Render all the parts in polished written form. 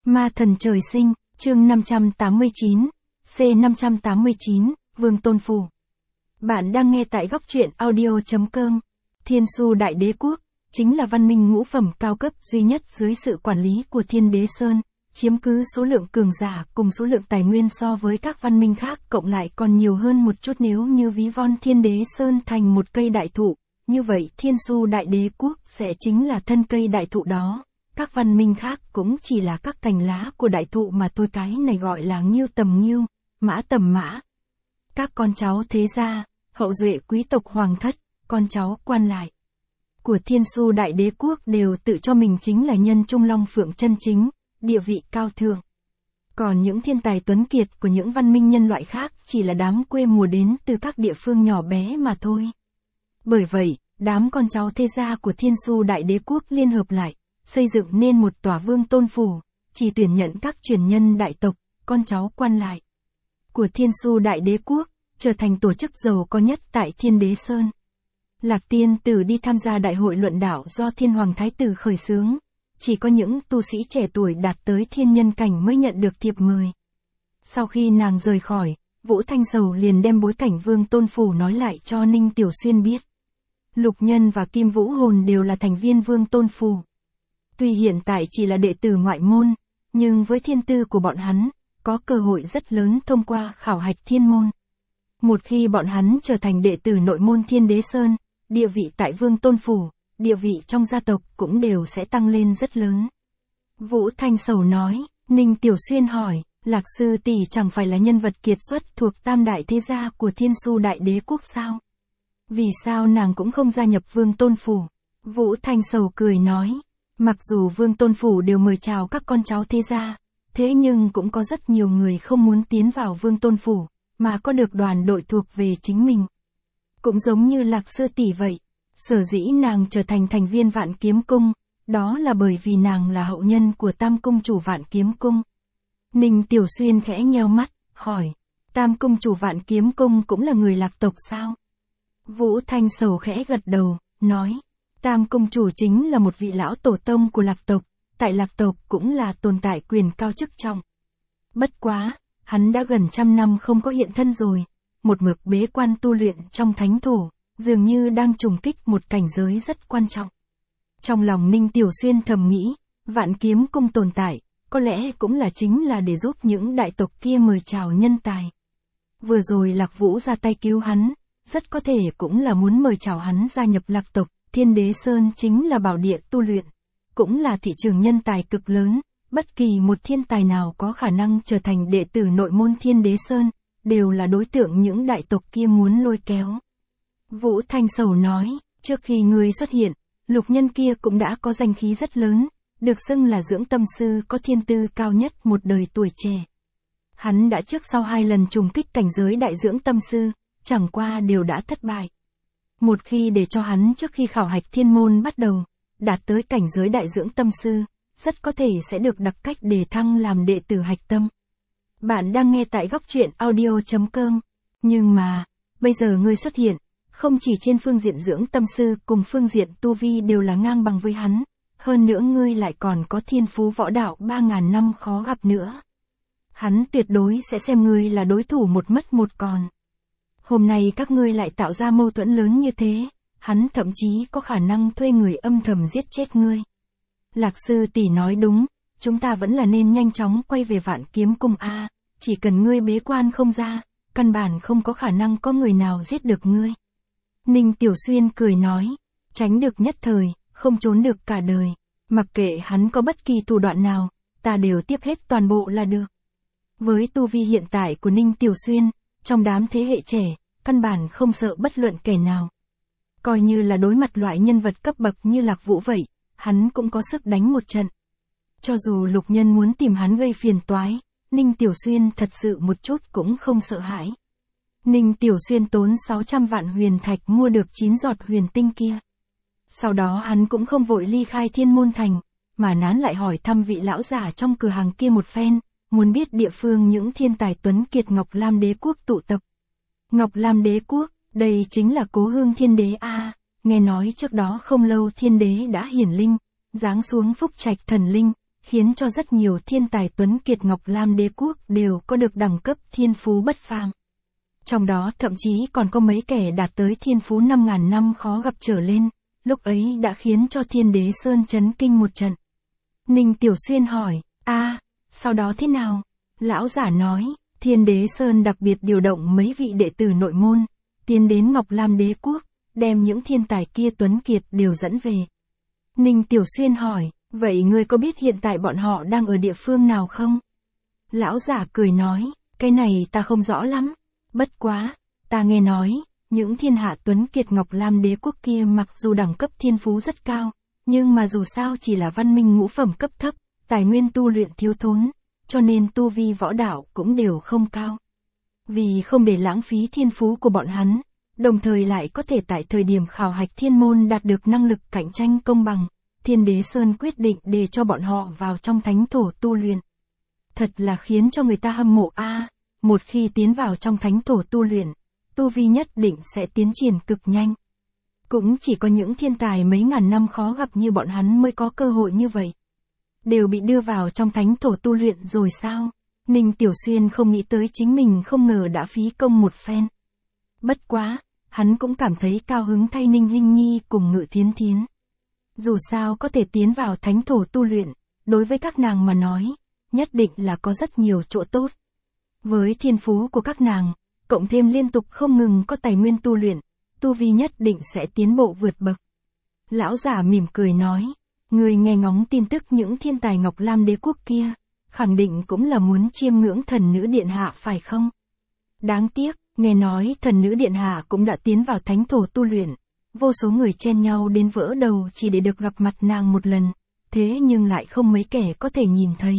Ma thần trời sinh, chương 589, C589, Vương Tôn Phù. Bạn đang nghe tại góc truyện audio.com. Thiên Su Đại Đế Quốc, chính là văn minh ngũ phẩm cao cấp duy nhất dưới sự quản lý của Thiên Đế Sơn, chiếm cứ số lượng cường giả cùng số lượng tài nguyên so với các văn minh khác cộng lại còn nhiều hơn một chút. Nếu như ví von Thiên Đế Sơn thành một cây đại thụ, như vậy Thiên Su Đại Đế Quốc sẽ chính là thân cây đại thụ đó. Các văn minh khác cũng chỉ là các cành lá của đại thụ mà thôi, cái này gọi là ngưu tầm ngưu, mã tầm mã. Các con cháu thế gia, hậu duệ quý tộc hoàng thất, con cháu quan lại của Thiên Su Đại Đế Quốc đều tự cho mình chính là nhân trung long phượng chân chính, địa vị cao thượng. Còn những thiên tài tuấn kiệt của những văn minh nhân loại khác chỉ là đám quê mùa đến từ các địa phương nhỏ bé mà thôi. Bởi vậy, đám con cháu thế gia của Thiên Su Đại Đế Quốc liên hợp lại, xây dựng nên một tòa Vương Tôn Phủ, chỉ tuyển nhận các truyền nhân đại tộc, con cháu quan lại của Thiên Su Đại Đế Quốc, trở thành tổ chức giàu có nhất tại Thiên Đế Sơn. Lạc Tiên Tử đi tham gia đại hội luận đạo do Thiên Hoàng Thái Tử khởi xướng, chỉ có những tu sĩ trẻ tuổi đạt tới thiên nhân cảnh mới nhận được thiệp mời. Sau khi nàng rời khỏi, Vũ Thanh Sầu liền đem bối cảnh Vương Tôn Phủ nói lại cho Ninh Tiểu Xuyên biết. Lục Nhân và Kim Vũ Hồn đều là thành viên Vương Tôn Phủ. Tuy hiện tại chỉ là đệ tử ngoại môn, nhưng với thiên tư của bọn hắn, có cơ hội rất lớn thông qua khảo hạch thiên môn. Một khi bọn hắn trở thành đệ tử nội môn Thiên Đế Sơn, địa vị tại Vương Tôn Phủ, địa vị trong gia tộc cũng đều sẽ tăng lên rất lớn. Vũ Thanh Sầu nói. Ninh Tiểu Xuyên hỏi, Lạc sư tỷ chẳng phải là nhân vật kiệt xuất thuộc tam đại thế gia của Thiên Su Đại Đế Quốc sao? Vì sao nàng cũng không gia nhập Vương Tôn Phủ? Vũ Thanh Sầu cười nói, mặc dù Vương Tôn Phủ đều mời chào các con cháu thế gia, thế nhưng cũng có rất nhiều người không muốn tiến vào Vương Tôn Phủ, mà có được đoàn đội thuộc về chính mình. Cũng giống như Lạc sư tỷ vậy, sở dĩ nàng trở thành thành viên Vạn Kiếm Cung, đó là bởi vì nàng là hậu nhân của Tam Cung chủ Vạn Kiếm Cung. Ninh Tiểu Xuyên khẽ nheo mắt, hỏi, Tam Cung chủ Vạn Kiếm Cung cũng là người Lạc tộc sao? Vũ Thanh Sầu khẽ gật đầu, nói, Tam Cung chủ chính là một vị lão tổ tông của Lạc tộc, tại Lạc tộc cũng là tồn tại quyền cao chức trọng. Bất quá, hắn đã gần 100 năm không có hiện thân rồi, một mực bế quan tu luyện trong thánh thổ, dường như đang trùng kích một cảnh giới rất quan trọng. Trong lòng Ninh Tiểu Xuyên thầm nghĩ, Vạn Kiếm Cung tồn tại, có lẽ cũng là chính là để giúp những đại tộc kia mời chào nhân tài. Vừa rồi Lạc Vũ ra tay cứu hắn, rất có thể cũng là muốn mời chào hắn gia nhập Lạc tộc. Thiên Đế Sơn chính là bảo địa tu luyện, cũng là thị trường nhân tài cực lớn, bất kỳ một thiên tài nào có khả năng trở thành đệ tử nội môn Thiên Đế Sơn, đều là đối tượng những đại tộc kia muốn lôi kéo. Vũ Thanh Sầu nói, trước khi ngươi xuất hiện, Lục Nhân kia cũng đã có danh khí rất lớn, được xưng là dưỡng tâm sư có thiên tư cao nhất một đời tuổi trẻ. Hắn đã trước sau 2 lần trùng kích cảnh giới đại dưỡng tâm sư, chẳng qua đều đã thất bại. Một khi để cho hắn trước khi khảo hạch thiên môn bắt đầu, đạt tới cảnh giới đại dưỡng tâm sư, rất có thể sẽ được đặc cách đề thăng làm đệ tử hạch tâm. Bạn đang nghe tại góc truyện audio.com. Nhưng mà, bây giờ ngươi xuất hiện, không chỉ trên phương diện dưỡng tâm sư cùng phương diện tu vi đều là ngang bằng với hắn, hơn nữa ngươi lại còn có thiên phú võ đạo 3.000 năm khó gặp nữa. Hắn tuyệt đối sẽ xem ngươi là đối thủ một mất một còn. Hôm nay các ngươi lại tạo ra mâu thuẫn lớn như thế, hắn thậm chí có khả năng thuê người âm thầm giết chết ngươi. Lạc sư tỷ nói đúng, chúng ta vẫn là nên nhanh chóng quay về Vạn Kiếm Cung a, chỉ cần ngươi bế quan không ra, căn bản không có khả năng có người nào giết được ngươi. Ninh Tiểu Xuyên cười nói, tránh được nhất thời, không trốn được cả đời, mặc kệ hắn có bất kỳ thủ đoạn nào, ta đều tiếp hết toàn bộ là được. Với tu vi hiện tại của Ninh Tiểu Xuyên, trong đám thế hệ trẻ, căn bản không sợ bất luận kẻ nào. Coi như là đối mặt loại nhân vật cấp bậc như Lạc Vũ vậy, hắn cũng có sức đánh một trận. Cho dù Lục Nhân muốn tìm hắn gây phiền toái, Ninh Tiểu Xuyên thật sự một chút cũng không sợ hãi. Ninh Tiểu Xuyên tốn 600 vạn huyền thạch mua được 9 giọt huyền tinh kia. Sau đó hắn cũng không vội ly khai Thiên Môn Thành, mà nán lại hỏi thăm vị lão giả trong cửa hàng kia một phen, muốn biết địa phương những thiên tài tuấn kiệt Ngọc Lam Đế Quốc tụ tập. Ngọc Lam Đế Quốc, đây chính là cố hương Thiên Đế a. Nghe nói trước đó không lâu Thiên Đế đã hiển linh, giáng xuống phúc trạch thần linh, khiến cho rất nhiều thiên tài tuấn kiệt Ngọc Lam Đế quốc đều có được đẳng cấp thiên phú bất phàm. Trong đó thậm chí còn có mấy kẻ đạt tới thiên phú 5.000 năm khó gặp trở lên, lúc ấy đã khiến cho Thiên Đế Sơn chấn kinh một trận. Ninh Tiểu Xuyên hỏi, sau đó thế nào? Lão giả nói, Thiên Đế Sơn đặc biệt điều động mấy vị đệ tử nội môn, tiến đến Ngọc Lam Đế quốc, đem những thiên tài kia tuấn kiệt đều dẫn về. Ninh Tiểu Xuyên hỏi, vậy ngươi có biết hiện tại bọn họ đang ở địa phương nào không? Lão giả cười nói, cái này ta không rõ lắm, bất quá, ta nghe nói, những thiên hạ tuấn kiệt Ngọc Lam Đế quốc kia mặc dù đẳng cấp thiên phú rất cao, nhưng mà dù sao chỉ là văn minh ngũ phẩm cấp thấp, tài nguyên tu luyện thiếu thốn, cho nên tu vi võ đạo cũng đều không cao. Vì không để lãng phí thiên phú của bọn hắn, đồng thời lại có thể tại thời điểm khảo hạch thiên môn đạt được năng lực cạnh tranh công bằng, Thiên Đế Sơn quyết định để cho bọn họ vào trong thánh thổ tu luyện. Thật là khiến cho người ta hâm mộ một khi tiến vào trong thánh thổ tu luyện, tu vi nhất định sẽ tiến triển cực nhanh. Cũng chỉ có những thiên tài mấy ngàn năm khó gặp như bọn hắn mới có cơ hội như vậy. Đều bị đưa vào trong thánh thổ tu luyện rồi sao? Ninh Tiểu Xuyên không nghĩ tới chính mình không ngờ đã phí công một phen. Bất quá, hắn cũng cảm thấy cao hứng thay Ninh Hinh Nhi cùng Ngự Thiến Thiến. Dù sao có thể tiến vào thánh thổ tu luyện, đối với các nàng mà nói, nhất định là có rất nhiều chỗ tốt. Với thiên phú của các nàng, cộng thêm liên tục không ngừng có tài nguyên tu luyện, tu vi nhất định sẽ tiến bộ vượt bậc. Lão giả mỉm cười nói, người nghe ngóng tin tức những thiên tài Ngọc Lam Đế quốc kia, khẳng định cũng là muốn chiêm ngưỡng thần nữ điện hạ phải không? Đáng tiếc, nghe nói thần nữ điện hạ cũng đã tiến vào thánh thổ tu luyện, vô số người chen nhau đến vỡ đầu chỉ để được gặp mặt nàng một lần, thế nhưng lại không mấy kẻ có thể nhìn thấy.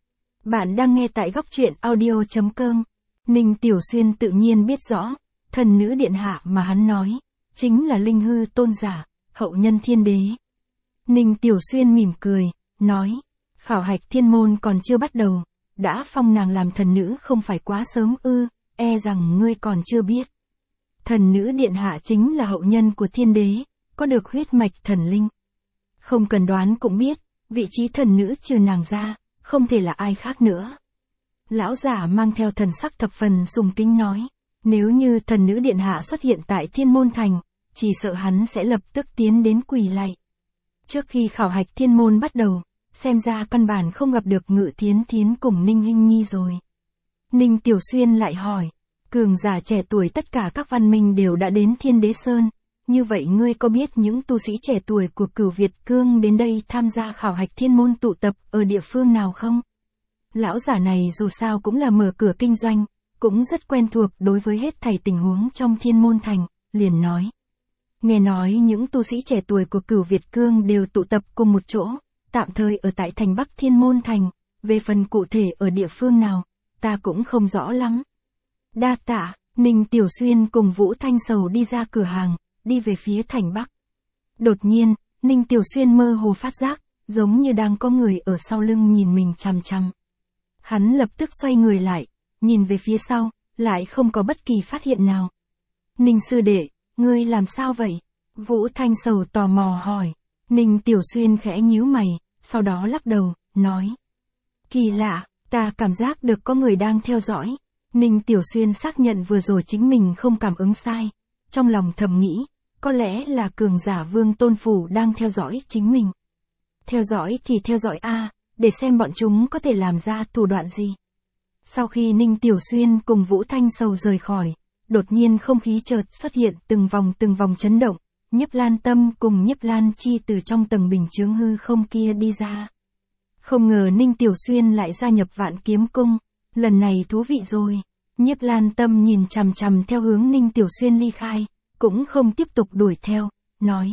Bạn đang nghe tại góc truyện audio.com. Ninh Tiểu Xuyên tự nhiên biết rõ, thần nữ điện hạ mà hắn nói, chính là Linh Hư tôn giả, hậu nhân Thiên Đế. Ninh Tiểu Xuyên mỉm cười, nói, khảo hạch thiên môn còn chưa bắt đầu, đã phong nàng làm thần nữ không phải quá sớm ư, e rằng ngươi còn chưa biết. Thần nữ điện hạ chính là hậu nhân của Thiên Đế, có được huyết mạch thần linh. Không cần đoán cũng biết, vị trí thần nữ trừ nàng ra, không thể là ai khác nữa. Lão giả mang theo thần sắc thập phần sùng kính nói, nếu như thần nữ điện hạ xuất hiện tại Thiên Môn Thành, chỉ sợ hắn sẽ lập tức tiến đến quỳ lạy. Trước khi khảo hạch thiên môn bắt đầu, xem ra căn bản không gặp được Ngự Thiến Thiến cùng Ninh Hinh Nhi rồi. Ninh Tiểu Xuyên lại hỏi, cường giả trẻ tuổi tất cả các văn minh đều đã đến Thiên Đế Sơn, như vậy ngươi có biết những tu sĩ trẻ tuổi của Cửu Việt Cương đến đây tham gia khảo hạch thiên môn tụ tập ở địa phương nào không? Lão giả này dù sao cũng là mở cửa kinh doanh, cũng rất quen thuộc đối với hết thảy tình huống trong Thiên Môn Thành, liền nói. Nghe nói những tu sĩ trẻ tuổi của Cửu Việt Cương đều tụ tập cùng một chỗ, tạm thời ở tại thành Bắc Thiên Môn Thành, về phần cụ thể ở địa phương nào, ta cũng không rõ lắm. Đa tạ, Ninh Tiểu Xuyên cùng Vũ Thanh Sầu đi ra cửa hàng, đi về phía thành Bắc. Đột nhiên, Ninh Tiểu Xuyên mơ hồ phát giác, giống như đang có người ở sau lưng nhìn mình chằm chằm. Hắn lập tức xoay người lại, nhìn về phía sau, lại không có bất kỳ phát hiện nào. Ninh sư đệ, ngươi làm sao vậy? Vũ Thanh Sầu tò mò hỏi. Ninh Tiểu Xuyên khẽ nhíu mày, sau đó lắc đầu, nói. Kỳ lạ, ta cảm giác được có người đang theo dõi. Ninh Tiểu Xuyên xác nhận vừa rồi chính mình không cảm ứng sai. Trong lòng thầm nghĩ, có lẽ là cường giả Vương Tôn Phủ đang theo dõi chính mình. Theo dõi thì theo dõi để xem bọn chúng có thể làm ra thủ đoạn gì. Sau khi Ninh Tiểu Xuyên cùng Vũ Thanh Sầu rời khỏi, đột nhiên không khí chợt xuất hiện từng vòng chấn động, Nhiếp Lan Tâm cùng Nhiếp Lan Chi từ trong tầng bình chướng hư không kia đi ra. Không ngờ Ninh Tiểu Xuyên lại gia nhập Vạn Kiếm Cung, lần này thú vị rồi. Nhiếp Lan Tâm nhìn chằm chằm theo hướng Ninh Tiểu Xuyên ly khai, cũng không tiếp tục đuổi theo, nói.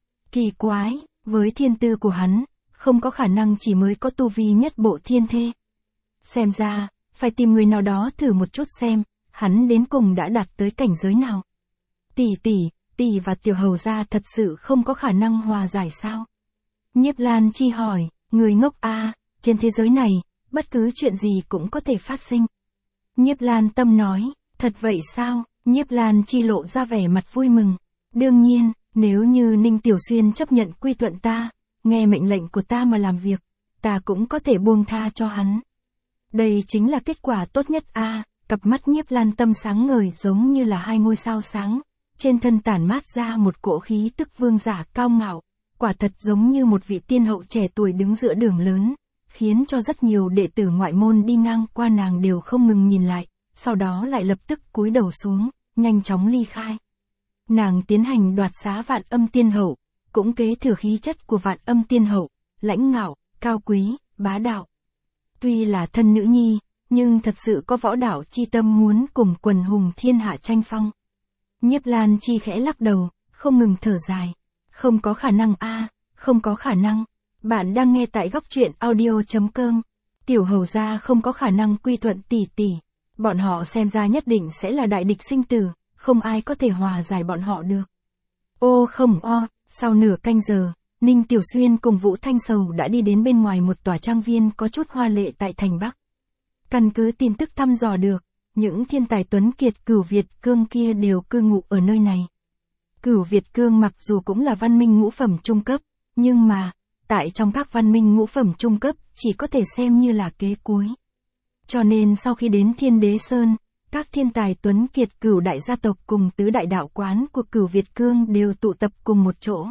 Kỳ quái, với thiên tư của hắn, không có khả năng chỉ mới có tu vi nhất bộ thiên thê. Xem ra, phải tìm người nào đó thử một chút xem, hắn đến cùng đã đạt tới cảnh giới nào. Tỷ và Tiểu Hầu gia thật sự không có khả năng hòa giải sao? Nhiếp Lan Chi hỏi, người ngốc trên thế giới này, bất cứ chuyện gì cũng có thể phát sinh. Nhiếp Lan Tâm nói, thật vậy sao? Nhiếp Lan Chi lộ ra vẻ mặt vui mừng. Đương nhiên, nếu như Ninh Tiểu Xuyên chấp nhận quy thuận ta, nghe mệnh lệnh của ta mà làm việc, ta cũng có thể buông tha cho hắn. Đây chính là kết quả tốt nhất a. Cặp mắt Nhiếp Lan Tâm sáng ngời giống như là hai ngôi sao sáng, trên thân tản mát ra một cỗ khí tức vương giả cao ngạo, quả thật giống như một vị tiên hậu trẻ tuổi đứng giữa đường lớn, khiến cho rất nhiều đệ tử ngoại môn đi ngang qua nàng đều không ngừng nhìn lại, sau đó lại lập tức cúi đầu xuống, nhanh chóng ly khai. Nàng tiến hành đoạt xá Vạn Âm Tiên Hậu, cũng kế thừa khí chất của Vạn Âm Tiên Hậu, lãnh ngạo, cao quý, bá đạo. Tuy là thân nữ nhi, nhưng thật sự có võ đạo chi tâm muốn cùng quần hùng thiên hạ tranh phong. Nhiếp Lan Chi khẽ lắc đầu, không ngừng thở dài. Không có khả năng a, không có khả năng. Bạn đang nghe tại góc truyện audio.com. Tiểu hầu gia không có khả năng quy thuận tỷ tỷ. Bọn họ xem ra nhất định sẽ là đại địch sinh tử, không ai có thể hòa giải bọn họ được. Ô không o, sau nửa canh giờ, Ninh Tiểu Xuyên cùng Vũ Thanh Sầu đã đi đến bên ngoài một tòa trang viên có chút hoa lệ tại thành Bắc. Căn cứ tin tức thăm dò được, những thiên tài tuấn kiệt Cửu Việt Cương kia đều cư ngụ ở nơi này. Cửu Việt Cương mặc dù cũng là văn minh ngũ phẩm trung cấp, nhưng mà, tại trong các văn minh ngũ phẩm trung cấp chỉ có thể xem như là kế cuối. Cho nên sau khi đến Thiên Đế Sơn, các thiên tài tuấn kiệt Cửu đại gia tộc cùng tứ đại đạo quán của Cửu Việt Cương đều tụ tập cùng một chỗ.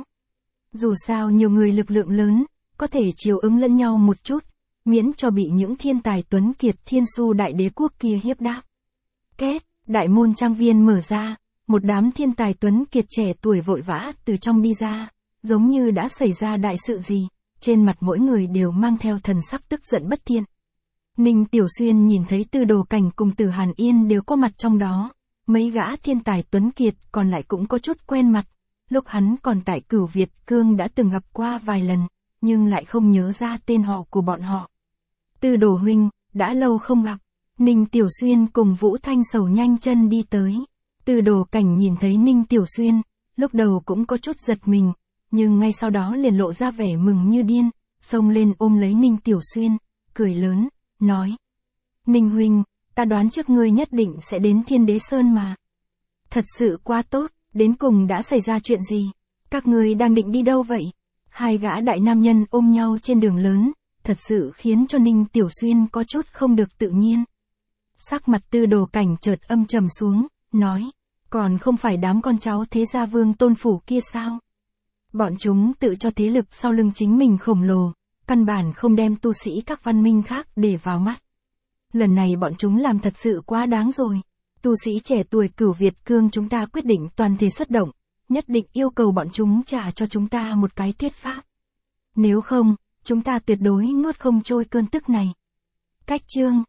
Dù sao nhiều người lực lượng lớn, có thể chiều ứng lẫn nhau một chút, miễn cho bị những thiên tài tuấn kiệt Thiên Su Đại Đế Quốc kia hiếp đáp. Két, đại môn trang viên mở ra, một đám thiên tài tuấn kiệt trẻ tuổi vội vã từ trong đi ra, giống như đã xảy ra đại sự gì, trên mặt mỗi người đều mang theo thần sắc tức giận bất thiện. Ninh Tiểu Xuyên nhìn thấy Tư Đồ Cảnh cùng Từ Hàn Yên đều có mặt trong đó, mấy gã thiên tài tuấn kiệt còn lại cũng có chút quen mặt, lúc hắn còn tại Cửu Việt Cương đã từng gặp qua vài lần, nhưng lại không nhớ ra tên họ của bọn họ. Tư Đồ huynh, đã lâu không gặp. Ninh Tiểu Xuyên cùng Vũ Thanh Sầu nhanh chân đi tới. Tư Đồ Cảnh nhìn thấy Ninh Tiểu Xuyên, lúc đầu cũng có chút giật mình, nhưng ngay sau đó liền lộ ra vẻ mừng như điên, xông lên ôm lấy Ninh Tiểu Xuyên, cười lớn, nói. Ninh huynh, ta đoán trước ngươi nhất định sẽ đến Thiên Đế Sơn mà. Thật sự quá tốt, đến cùng đã xảy ra chuyện gì? Các ngươi đang định đi đâu vậy? Hai gã đại nam nhân ôm nhau trên đường lớn, thật sự khiến cho Ninh Tiểu Xuyên có chút không được tự nhiên. Sắc mặt Tư Đồ Cảnh chợt âm trầm xuống, nói, còn không phải đám con cháu thế gia Vương Tôn Phủ kia sao? Bọn chúng tự cho thế lực sau lưng chính mình khổng lồ, căn bản không đem tu sĩ các văn minh khác để vào mắt. Lần này bọn chúng làm thật sự quá đáng rồi. Tu sĩ trẻ tuổi Cửu Việt Cương chúng ta quyết định toàn thể xuất động, nhất định yêu cầu bọn chúng trả cho chúng ta một cái thuyết pháp. Nếu không, chúng ta tuyệt đối nuốt không trôi cơn tức này. Cách chương